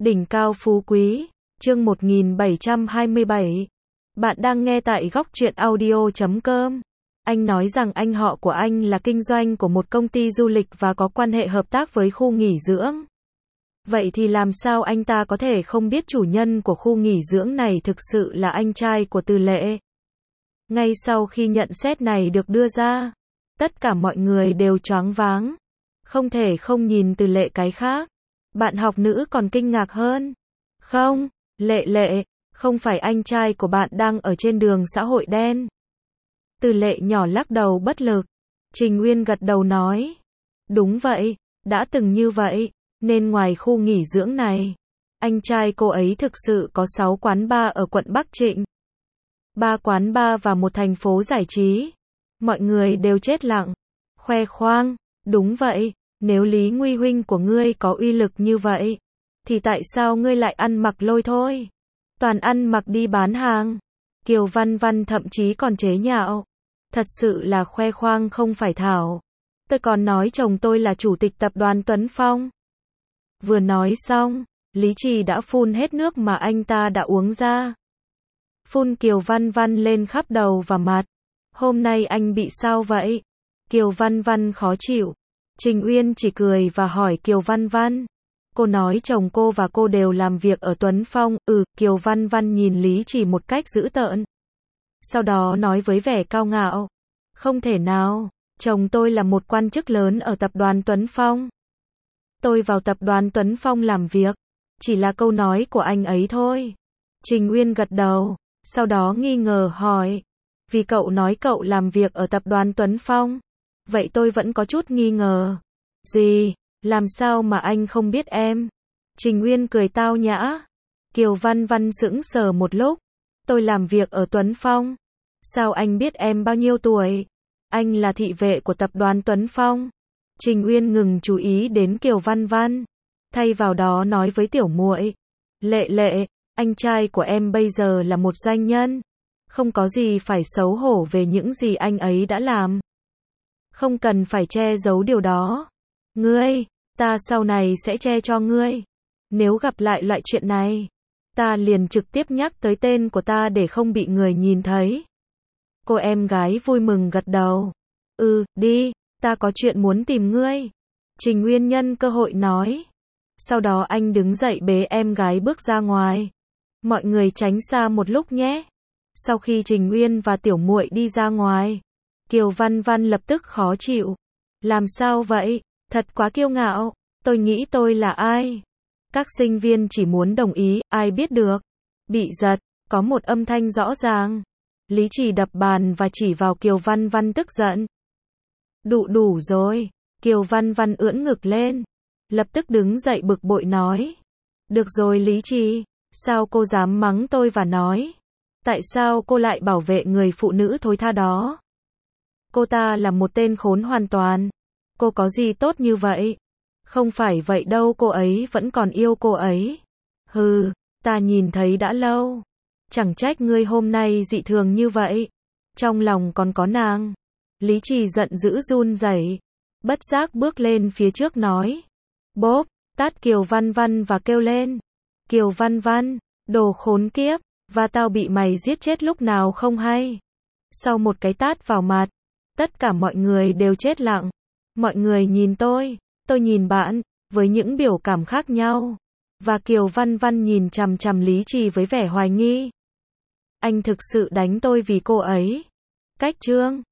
Đỉnh cao phú quý, chương 1727. Bạn đang nghe tại góc truyện audio.com. Anh nói rằng anh họ của anh là kinh doanh của một công ty du lịch và có quan hệ hợp tác với khu nghỉ dưỡng. Vậy thì làm sao anh ta có thể không biết chủ nhân của khu nghỉ dưỡng này thực sự là anh trai của Từ Lệ? Ngay sau khi nhận xét này được đưa ra, tất cả mọi người đều choáng váng. Không thể không nhìn Từ Lệ cái khác. Bạn học nữ còn kinh ngạc hơn. Không, Lệ, không phải anh trai của bạn đang ở trên đường xã hội đen. Từ Lệ nhỏ lắc đầu bất lực. Trình Uyên gật đầu nói. Đúng vậy, đã từng như vậy, nên ngoài khu nghỉ dưỡng này, anh trai cô ấy thực sự có 6 quán bar ở quận Bắc Trịnh. 3 quán bar và một thành phố giải trí. Mọi người đều chết lặng. Khoe khoang, đúng vậy. Nếu Lý Nguy huynh của ngươi có uy lực như vậy, thì tại sao ngươi lại ăn mặc lôi thôi? Toàn ăn mặc đi bán hàng. Kiều Văn Văn thậm chí còn chế nhạo. Thật sự là khoe khoang không phải thảo. Tôi còn nói chồng tôi là chủ tịch tập đoàn Tuấn Phong. Vừa nói xong, Lý Trì đã phun hết nước mà anh ta đã uống ra. Phun Kiều Văn Văn lên khắp đầu và mặt. Hôm nay anh bị sao vậy? Kiều Văn Văn khó chịu. Trình Uyên chỉ cười và hỏi Kiều Văn Văn. Cô nói chồng cô và cô đều làm việc ở Tuấn Phong. Kiều Văn Văn nhìn Lý Trì một cách dữ tợn. Sau đó nói với vẻ cao ngạo. Không thể nào, chồng tôi là một quan chức lớn ở tập đoàn Tuấn Phong. Tôi vào tập đoàn Tuấn Phong làm việc. Chỉ là câu nói của anh ấy thôi. Trình Uyên gật đầu, sau đó nghi ngờ hỏi. Vì cậu nói cậu làm việc ở tập đoàn Tuấn Phong. Vậy tôi vẫn có chút nghi ngờ. Gì? Làm sao mà anh không biết em? Trình Uyên cười tao nhã. Kiều Văn Văn sững sờ một lúc. Tôi làm việc ở Tuấn Phong. Sao anh biết em bao nhiêu tuổi? Anh là thị vệ của tập đoàn Tuấn Phong. Trình Uyên ngừng chú ý đến Kiều Văn Văn. Thay vào đó nói với tiểu muội. Lệ, anh trai của em bây giờ là một doanh nhân. Không có gì phải xấu hổ về những gì anh ấy đã làm. Không cần phải che giấu điều đó. Ngươi, ta sau này sẽ che cho ngươi. Nếu gặp lại loại chuyện này, ta liền trực tiếp nhắc tới tên của ta để không bị người nhìn thấy. Cô em gái vui mừng gật đầu. Đi, ta có chuyện muốn tìm ngươi. Trình Uyên nhân cơ hội nói. Sau đó anh đứng dậy bế em gái bước ra ngoài. Mọi người tránh xa một lúc nhé. Sau khi Trình Uyên và tiểu muội đi ra ngoài, Kiều Văn Văn lập tức khó chịu. Làm sao vậy? Thật quá kiêu ngạo. Tôi nghĩ tôi là ai? Các sinh viên chỉ muốn đồng ý, ai biết được. Bị giật, có một âm thanh rõ ràng. Lý Trì đập bàn và chỉ vào Kiều Văn Văn tức giận. Đủ rồi. Kiều Văn Văn ưỡn ngực lên. Lập tức đứng dậy bực bội nói. Được rồi Lý Trì, sao cô dám mắng tôi và nói? Tại sao cô lại bảo vệ người phụ nữ thối tha đó? Cô ta là một tên khốn hoàn toàn. Cô có gì tốt như vậy? Không phải vậy đâu, cô ấy vẫn còn yêu cô ấy. Ta nhìn thấy đã lâu. Chẳng trách ngươi hôm nay dị thường như vậy. Trong lòng còn có nàng. Lý Trì giận dữ run rẩy, bất giác bước lên phía trước nói. Bốp, tát Kiều Văn Văn và kêu lên. Kiều Văn Văn, đồ khốn kiếp, và tao bị mày giết chết lúc nào không hay. Sau một cái tát vào mặt, tất cả mọi người đều chết lặng. Mọi người nhìn tôi nhìn bạn, với những biểu cảm khác nhau. Và Kiều Văn Văn nhìn chằm chằm Lý Trì với vẻ hoài nghi. Anh thực sự đánh tôi vì cô ấy. Cách chương